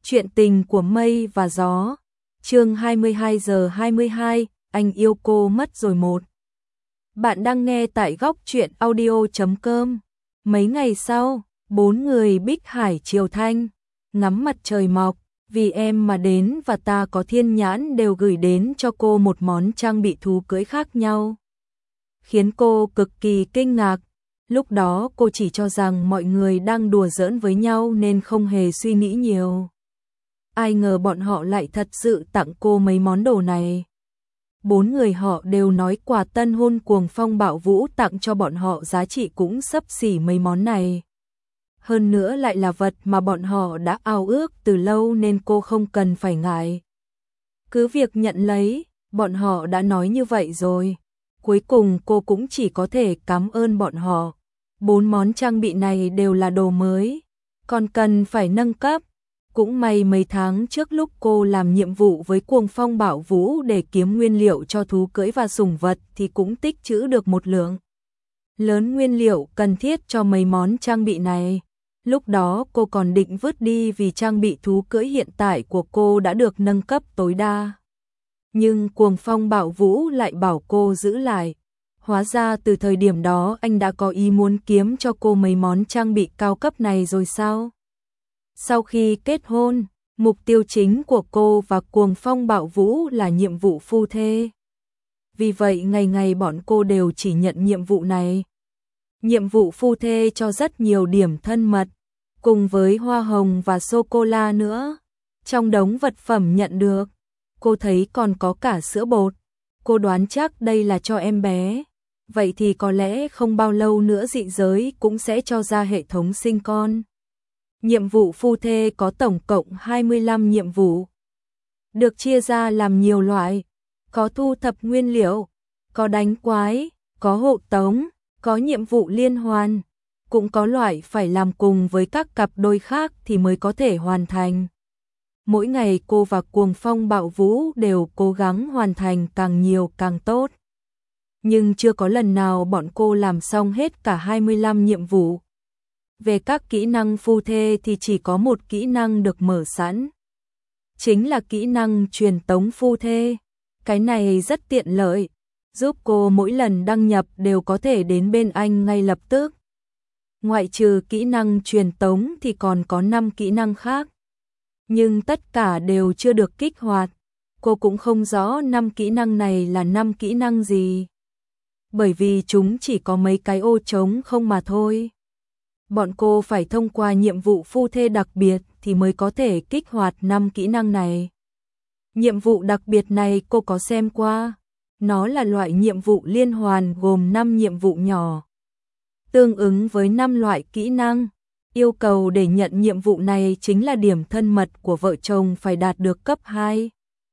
Chuyện tình của mây và gió. Chương 22 giờ 22, anh yêu cô mất rồi một. Bạn đang nghe tại góc truyện audio.com. Mấy ngày sau, 4 người Bích Hải Triều Thanh, ngắm mặt trời mọc, vì em mà đến và ta có thiên nhãn đều gửi đến cho cô một món trang bị thú cưỡi khác nhau. Khiến cô cực kỳ kinh ngạc. Lúc đó cô chỉ cho rằng mọi người đang đùa giỡn với nhau nên không hề suy nghĩ nhiều. Ai ngờ bọn họ lại thật sự tặng cô mấy món đồ này. 4 người họ đều nói quà tân hôn Cuồng Phong Bạo Vũ tặng cho bọn họ giá trị cũng xấp xỉ mấy món này. Hơn nữa lại là vật mà bọn họ đã ao ước từ lâu nên cô không cần phải ngại. Cứ việc nhận lấy, bọn họ đã nói như vậy rồi. Cuối cùng cô cũng chỉ có thể cảm ơn bọn họ. 4 món trang bị này đều là đồ mới, còn cần phải nâng cấp. Cũng may mấy tháng trước lúc cô làm nhiệm vụ với Cuồng Phong Bạo Vũ để kiếm nguyên liệu cho thú cưỡi và sủng vật thì cũng tích trữ được một lượng lớn nguyên liệu cần thiết cho mấy món trang bị này. Lúc đó cô còn định vứt đi vì trang bị thú cưỡi hiện tại của cô đã được nâng cấp tối đa. Nhưng Cuồng Phong Bạo Vũ lại bảo cô giữ lại. Hóa ra từ thời điểm đó anh đã có ý muốn kiếm cho cô mấy món trang bị cao cấp này rồi sao? Sau khi kết hôn, mục tiêu chính của cô và Cuồng Phong Bạo Vũ là nhiệm vụ phu thê. Vì vậy ngày ngày bọn cô đều chỉ nhận nhiệm vụ này. Nhiệm vụ phu thê cho rất nhiều điểm thân mật, cùng với hoa hồng và sô-cô-la nữa. Trong đống vật phẩm nhận được, cô thấy còn có cả sữa bột. Cô đoán chắc đây là cho em bé. Vậy thì có lẽ không bao lâu nữa dị giới cũng sẽ cho ra hệ thống sinh con. Nhiệm vụ phu thê có tổng cộng 25 nhiệm vụ. Được chia ra làm nhiều loại. Có thu thập nguyên liệu, có đánh quái, có hộ tống, có nhiệm vụ liên hoàn. Cũng có loại phải làm cùng với các cặp đôi khác thì mới có thể hoàn thành. Mỗi ngày cô và Cuồng Phong Bạo Vũ đều cố gắng hoàn thành càng nhiều càng tốt. Nhưng chưa có lần nào bọn cô làm xong hết cả 25 nhiệm vụ. Về các kỹ năng phu thê thì chỉ có một kỹ năng được mở sẵn. Chính là kỹ năng truyền tống phu thê. Cái này rất tiện lợi, giúp cô mỗi lần đăng nhập đều có thể đến bên anh ngay lập tức. Ngoại trừ kỹ năng truyền tống thì còn có 5 kỹ năng khác. Nhưng tất cả đều chưa được kích hoạt. Cô cũng không rõ 5 kỹ năng này là 5 kỹ năng gì. Bởi vì chúng chỉ có mấy cái ô trống không mà thôi. Bọn cô phải thông qua nhiệm vụ phu thê đặc biệt thì mới có thể kích hoạt 5 kỹ năng này. Nhiệm vụ đặc biệt này cô có xem qua. Nó là loại nhiệm vụ liên hoàn gồm 5 nhiệm vụ nhỏ. Tương ứng với 5 loại kỹ năng. Yêu cầu để nhận nhiệm vụ này chính là điểm thân mật của vợ chồng phải đạt được cấp 2,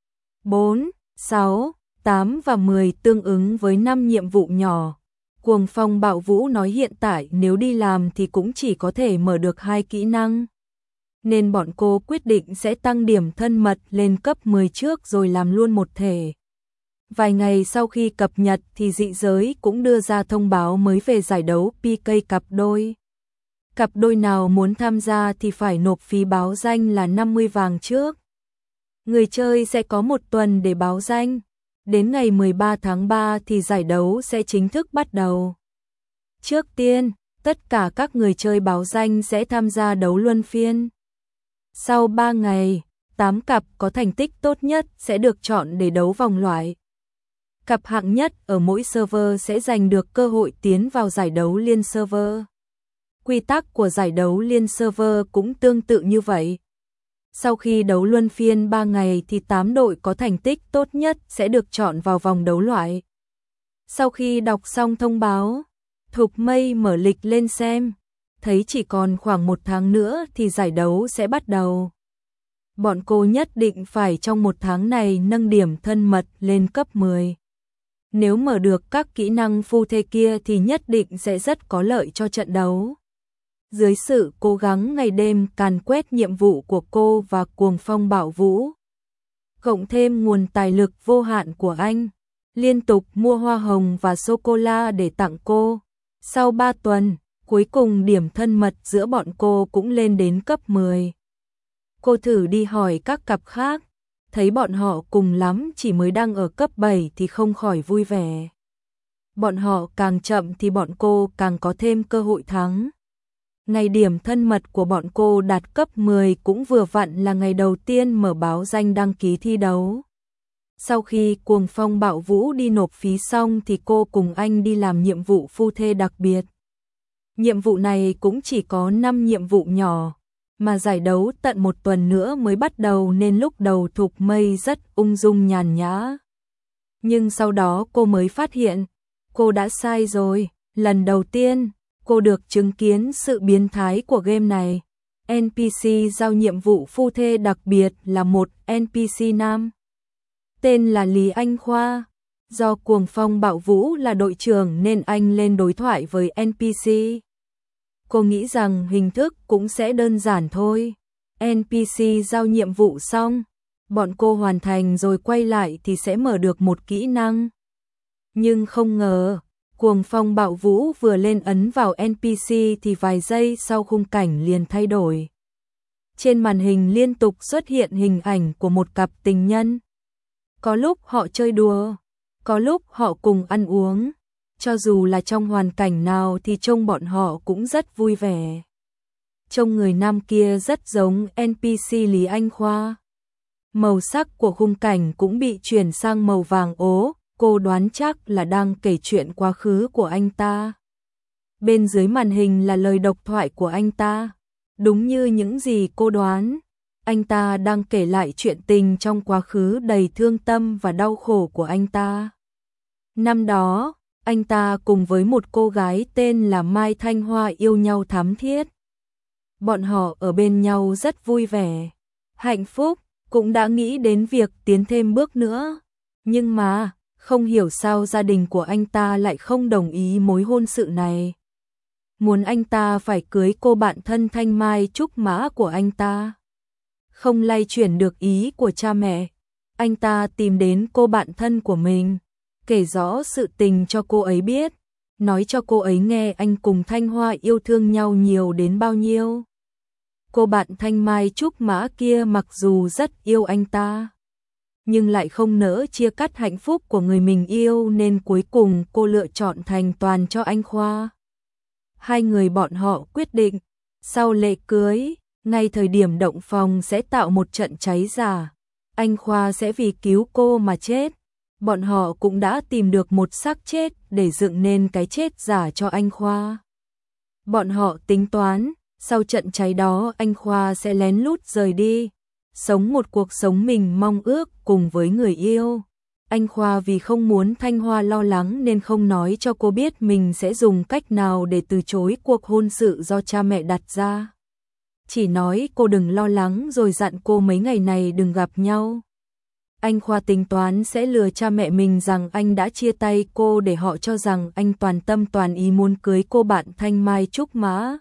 4, 6, 8 và 10 tương ứng với 5 nhiệm vụ nhỏ. Cuồng Phong Bạo Vũ nói hiện tại nếu đi làm thì cũng chỉ có thể mở được 2 kỹ năng. Nên bọn cô quyết định sẽ tăng điểm thân mật lên cấp 10 trước rồi làm luôn một thể. Vài ngày sau khi cập nhật thì dị giới cũng đưa ra thông báo mới về giải đấu PK cặp đôi. Cặp đôi nào muốn tham gia thì phải nộp phí báo danh là 50 vàng trước. Người chơi sẽ có 1 tuần để báo danh. Đến ngày 13 tháng 3 thì giải đấu sẽ chính thức bắt đầu. Trước tiên, tất cả các người chơi báo danh sẽ tham gia đấu luân phiên. Sau 3 ngày, 8 cặp có thành tích tốt nhất sẽ được chọn để đấu vòng loại. Cặp hạng nhất ở mỗi server sẽ giành được cơ hội tiến vào giải đấu liên server. Quy tắc của giải đấu liên server cũng tương tự như vậy. Sau khi đấu luân phiên 3 ngày thì 8 đội có thành tích tốt nhất sẽ được chọn vào vòng đấu loại. Sau khi đọc xong thông báo, Thục Mây mở lịch lên xem, thấy chỉ còn khoảng 1 tháng nữa thì giải đấu sẽ bắt đầu. Bọn cô nhất định phải trong 1 tháng này nâng điểm thân mật lên cấp 10. Nếu mở được các kỹ năng phu thê kia thì nhất định sẽ rất có lợi cho trận đấu. Dưới sự cố gắng ngày đêm càn quét nhiệm vụ của cô và Cuồng Phong Bạo Vũ, cộng thêm nguồn tài lực vô hạn của anh, liên tục mua hoa hồng và sô-cô-la để tặng cô. Sau 3 tuần, cuối cùng điểm thân mật giữa bọn cô cũng lên đến cấp 10. Cô thử đi hỏi các cặp khác, thấy bọn họ cùng lắm chỉ mới đang ở cấp 7 thì không khỏi vui vẻ. Bọn họ càng chậm thì bọn cô càng có thêm cơ hội thắng. Ngày điểm thân mật của bọn cô đạt cấp 10 cũng vừa vặn là ngày đầu tiên mở báo danh đăng ký thi đấu. Sau khi Cuồng Phong Bạo Vũ đi nộp phí xong thì cô cùng anh đi làm nhiệm vụ phu thê đặc biệt. Nhiệm vụ này cũng chỉ có 5 nhiệm vụ nhỏ, mà giải đấu tận 1 tuần nữa mới bắt đầu nên lúc đầu Thục Mây rất ung dung nhàn nhã. Nhưng sau đó cô mới phát hiện, cô đã sai rồi. Lần đầu tiên, cô được chứng kiến sự biến thái của game này. NPC giao nhiệm vụ phu thê đặc biệt là một NPC nam. Tên là Lý Anh Khoa. Do Cuồng Phong Bạo Vũ là đội trưởng nên anh lên đối thoại với NPC. Cô nghĩ rằng hình thức cũng sẽ đơn giản thôi. NPC giao nhiệm vụ xong, bọn cô hoàn thành rồi quay lại thì sẽ mở được một kỹ năng. Nhưng không ngờ, Cuồng Phong Bạo Vũ vừa lên ấn vào NPC thì vài giây sau khung cảnh liền thay đổi. Trên màn hình liên tục xuất hiện hình ảnh của một cặp tình nhân. Có lúc họ chơi đùa, có lúc họ cùng ăn uống. Cho dù là trong hoàn cảnh nào thì trông bọn họ cũng rất vui vẻ. Trông người nam kia rất giống NPC Lý Anh Khoa. Màu sắc của khung cảnh cũng bị chuyển sang màu vàng ố, cô đoán chắc là đang kể chuyện quá khứ của anh ta. Bên dưới màn hình là lời độc thoại của anh ta. Đúng như những gì cô đoán, anh ta đang kể lại chuyện tình trong quá khứ đầy thương tâm và đau khổ của anh ta. Năm đó, anh ta cùng với một cô gái tên là Mai Thanh Hoa yêu nhau thắm thiết. Bọn họ ở bên nhau rất vui vẻ, hạnh phúc, cũng đã nghĩ đến việc tiến thêm bước nữa. Nhưng mà, không hiểu sao gia đình của anh ta lại không đồng ý mối hôn sự này. Muốn anh ta phải cưới cô bạn thân Thanh Mai Trúc Mã của anh ta. Không lay chuyển được ý của cha mẹ, anh ta tìm đến cô bạn thân của mình, kể rõ sự tình cho cô ấy biết, nói cho cô ấy nghe anh cùng Thanh Hoa yêu thương nhau nhiều đến bao nhiêu. Cô bạn Thanh Mai Trúc Mã kia mặc dù rất yêu anh ta, nhưng lại không nỡ chia cắt hạnh phúc của người mình yêu nên cuối cùng cô lựa chọn thành toàn cho anh Khoa. Hai người bọn họ quyết định, sau lễ cưới, ngay thời điểm động phòng sẽ tạo một trận cháy giả. Anh Khoa sẽ vì cứu cô mà chết. Bọn họ cũng đã tìm được một xác chết để dựng nên cái chết giả cho anh Khoa. Bọn họ tính toán, sau trận cháy đó anh Khoa sẽ lén lút rời đi, sống một cuộc sống mình mong ước cùng với người yêu. Anh Khoa vì không muốn Thanh Hoa lo lắng nên không nói cho cô biết mình sẽ dùng cách nào để từ chối cuộc hôn sự do cha mẹ đặt ra. Chỉ nói cô đừng lo lắng rồi dặn cô mấy ngày này đừng gặp nhau. Anh Khoa tính toán sẽ lừa cha mẹ mình rằng anh đã chia tay cô để họ cho rằng anh toàn tâm toàn ý muốn cưới cô bạn Thanh Mai Trúc Mã.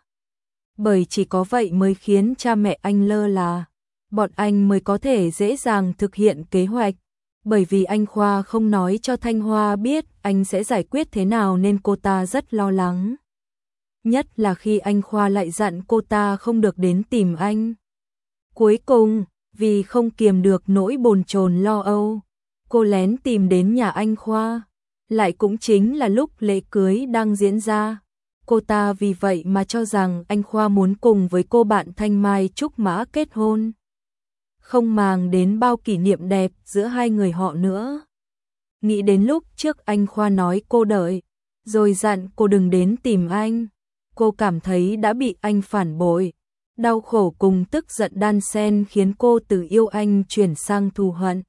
Bởi chỉ có vậy mới khiến cha mẹ anh lơ là, bọn anh mới có thể dễ dàng thực hiện kế hoạch. Bởi vì anh Khoa không nói cho Thanh Hoa biết anh sẽ giải quyết thế nào nên cô ta rất lo lắng. Nhất là khi anh Khoa lại dặn cô ta không được đến tìm anh. Cuối cùng, vì không kiềm được nỗi bồn chồn lo âu, cô lén tìm đến nhà anh Khoa. Lại cũng chính là lúc lễ cưới đang diễn ra. Cô ta vì vậy mà cho rằng anh Khoa muốn cùng với cô bạn Thanh Mai Trúc Mã kết hôn. Không màng đến bao kỷ niệm đẹp giữa hai người họ nữa. Nghĩ đến lúc trước anh Khoa nói cô đợi, rồi dặn cô đừng đến tìm anh. Cô cảm thấy đã bị anh phản bội. Đau khổ cùng tức giận đan xen khiến cô từ yêu anh chuyển sang thù hận.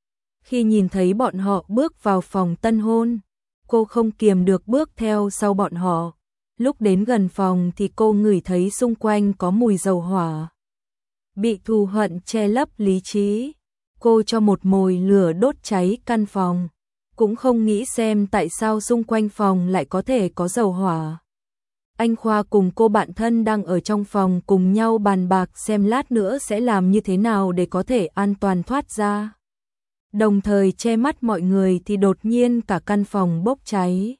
Khi nhìn thấy bọn họ bước vào phòng tân hôn, cô không kiềm được bước theo sau bọn họ. Lúc đến gần phòng thì cô ngửi thấy xung quanh có mùi dầu hỏa. Bị thù hận che lấp lý trí, cô cho một mồi lửa đốt cháy căn phòng. Cũng không nghĩ xem tại sao xung quanh phòng lại có thể có dầu hỏa. Anh Khoa cùng cô bạn thân đang ở trong phòng cùng nhau bàn bạc xem lát nữa sẽ làm như thế nào để có thể an toàn thoát ra. Đồng thời che mắt mọi người thì đột nhiên cả căn phòng bốc cháy.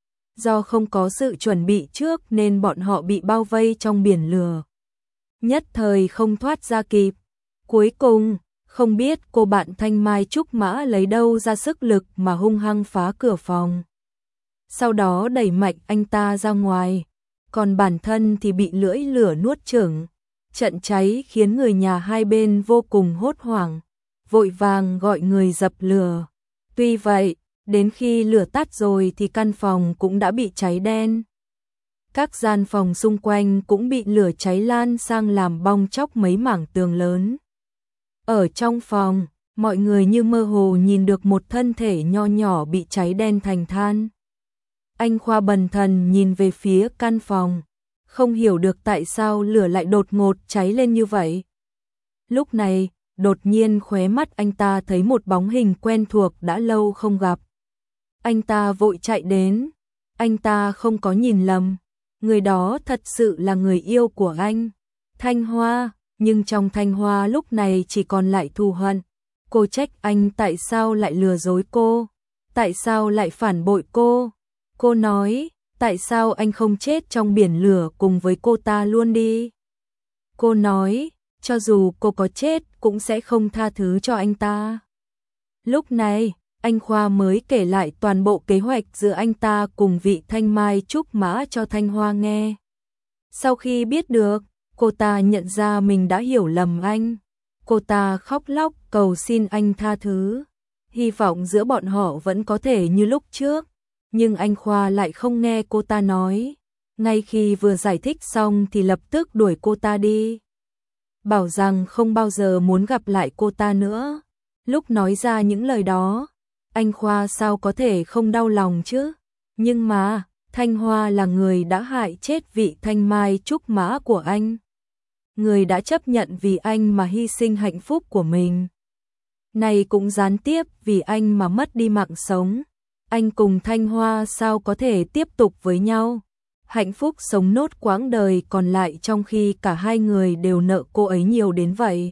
Do không có sự chuẩn bị trước nên bọn họ bị bao vây trong biển lửa. Nhất thời không thoát ra kịp, Cuối cùng, không biết cô bạn Thanh Mai Trúc Mã lấy đâu ra sức lực mà hung hăng phá cửa phòng. Sau đó đẩy mạnh anh ta ra ngoài, còn bản thân thì bị lưỡi lửa nuốt chửng. Trận cháy khiến người nhà hai bên vô cùng hốt hoảng, vội vàng gọi người dập lửa. Tuy vậy, đến khi lửa tắt rồi thì căn phòng cũng đã bị cháy đen. Các gian phòng xung quanh cũng bị lửa cháy lan sang làm bong chóc mấy mảng tường lớn. Ở trong phòng, mọi người như mơ hồ nhìn được một thân thể nho nhỏ bị cháy đen thành than. Anh Khoa bần thần nhìn về phía căn phòng, không hiểu được tại sao lửa lại đột ngột cháy lên như vậy. Lúc này, đột nhiên khóe mắt anh ta thấy một bóng hình quen thuộc đã lâu không gặp. Anh ta vội chạy đến, anh ta không có nhìn lầm, người đó thật sự là người yêu của anh, Thanh Hoa, nhưng trong Thanh Hoa lúc này chỉ còn lại thù hận. Cô trách anh tại sao lại lừa dối cô, tại sao lại phản bội cô. Cô nói, tại sao anh không chết trong biển lửa cùng với cô ta luôn đi. Cô nói, cho dù cô có chết cũng sẽ không tha thứ cho anh ta. Lúc này, anh Khoa mới kể lại toàn bộ kế hoạch giữa anh ta cùng vị Thanh Mai Trúc Mã cho Thanh Hoa nghe. Sau khi biết được, cô ta nhận ra mình đã hiểu lầm anh. Cô ta khóc lóc cầu xin anh tha thứ, hy vọng giữa bọn họ vẫn có thể như lúc trước. Nhưng anh Khoa lại không nghe cô ta nói. Ngay khi vừa giải thích xong thì lập tức đuổi cô ta đi, bảo rằng không bao giờ muốn gặp lại cô ta nữa. Lúc nói ra những lời đó, anh Khoa sao có thể không đau lòng chứ. Nhưng mà, Thanh Hoa là người đã hại chết vị Thanh Mai Trúc Mã của anh. Người đã chấp nhận vì anh mà hy sinh hạnh phúc của mình. Này cũng gián tiếp vì anh mà mất đi mạng sống. Anh cùng Thanh Hoa sao có thể tiếp tục với nhau, hạnh phúc sống nốt quãng đời còn lại trong khi cả hai người đều nợ cô ấy nhiều đến vậy.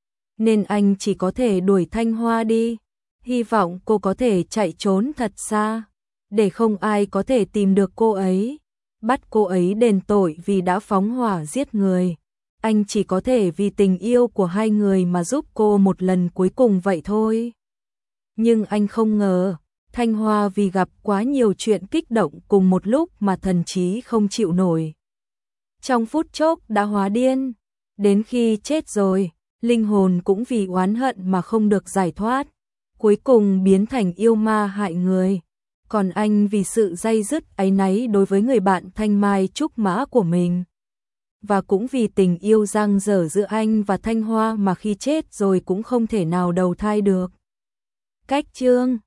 Nên anh chỉ có thể đuổi Thanh Hoa đi, hy vọng cô có thể chạy trốn thật xa, để không ai có thể tìm được cô ấy, bắt cô ấy đền tội vì đã phóng hỏa giết người. Anh chỉ có thể vì tình yêu của hai người mà giúp cô một lần cuối cùng vậy thôi. Nhưng anh không ngờ, Thanh Hoa vì gặp quá nhiều chuyện kích động cùng một lúc mà thần trí không chịu nổi. Trong phút chốc đã hóa điên, đến khi chết rồi, linh hồn cũng vì oán hận mà không được giải thoát, cuối cùng biến thành yêu ma hại người. Còn anh vì sự day dứt áy náy đối với người bạn Thanh Mai Trúc Mã của mình. Và cũng vì tình yêu dang dở giữa anh và Thanh Hoa mà khi chết rồi cũng không thể nào đầu thai được. Cách chương